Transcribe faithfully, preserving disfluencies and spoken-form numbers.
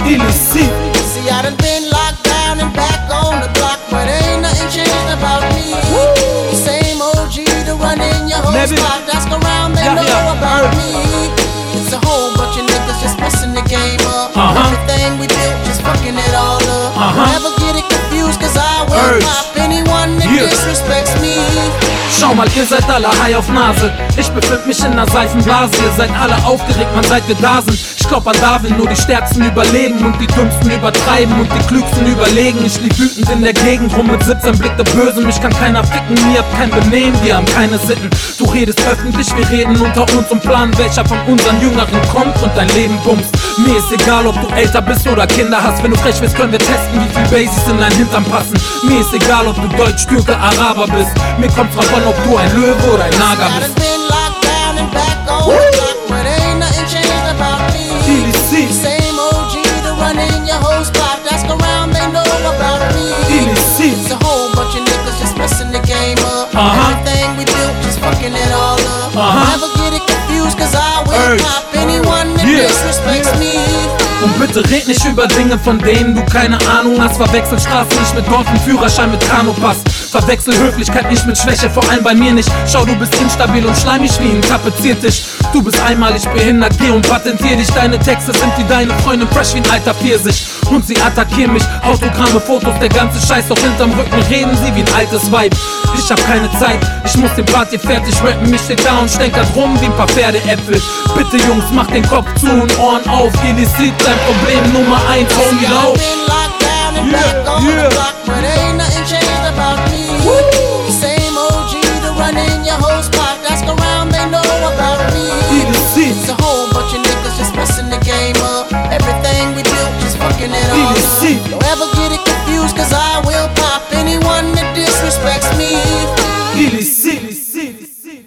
illicit. See, I done been locked down and back on the block, but ain't nothing changed about me. The same O G to run in your whole spot, ask around, they know about me. It's a whole bunch of niggas just messing the game up. Everything we built, just fucking it all up. Never get it confused, cause I will pop anyone that disrespects me. Schau mal, ihr seid alle high auf Nase. Ich befind mich in ner Seifenblase. Ihr seid alle aufgeregt, man seit wir da sind. Ich glaub an Darwin, nur die Stärksten überleben und die Dümmsten übertreiben und die Klügsten überlegen. Ich lieg wütend in der Gegend rum mit siebzehn Blick der Bösen. Mich kann keiner ficken, ihr habt kein Benehmen, wir haben keine Sitten. Du redest öffentlich, wir reden unter uns und planen, welcher von unseren Jüngeren kommt und dein Leben bummst. Mir ist egal, ob du älter bist oder Kinder hast. Wenn du frech bist, können wir testen, wie viel Basics in dein Hintern passen. Mir ist egal, ob du Deutsch, Türke, Araber bist. Mir kommt's drauf an, ob du ein Löwe oder ein Nager bist. Illicit. Same O G to run in your whole spot, ask around, they know about me. Illicit. It's a whole bunch of niggas just messing the game up. Everything we built, just fucking it all up. Never get it confused, cause I will pop anyone that disrespects me. Und bitte red nicht über Dinge, von denen du keine Ahnung hast. Verwechsel Straße nicht mit Dorf und Führerschein mit Kanupass. Verwechsel Höflichkeit nicht mit Schwäche, vor allem bei mir nicht. Schau, du bist instabil und schleimig wie ein Tapeziertisch. Du bist einmalig behindert, geh und patentier dich. Deine Texte sind wie deine Freundin, fresh wie ein alter Pfirsich. Und sie attackieren mich, Autogramme, Fotos, der ganze Scheiß. Doch hinterm Rücken reden sie wie ein altes Weib. Ich hab keine Zeit, ich muss den Part hier fertig rappen. Ich steh da und stenk da drum wie ein paar Pferdeäpfel. Bitte Jungs, mach den Kopf zu und Ohren auf. Illicit, dein Problem Nummer eins, homie, lauf. Yeah, yeah.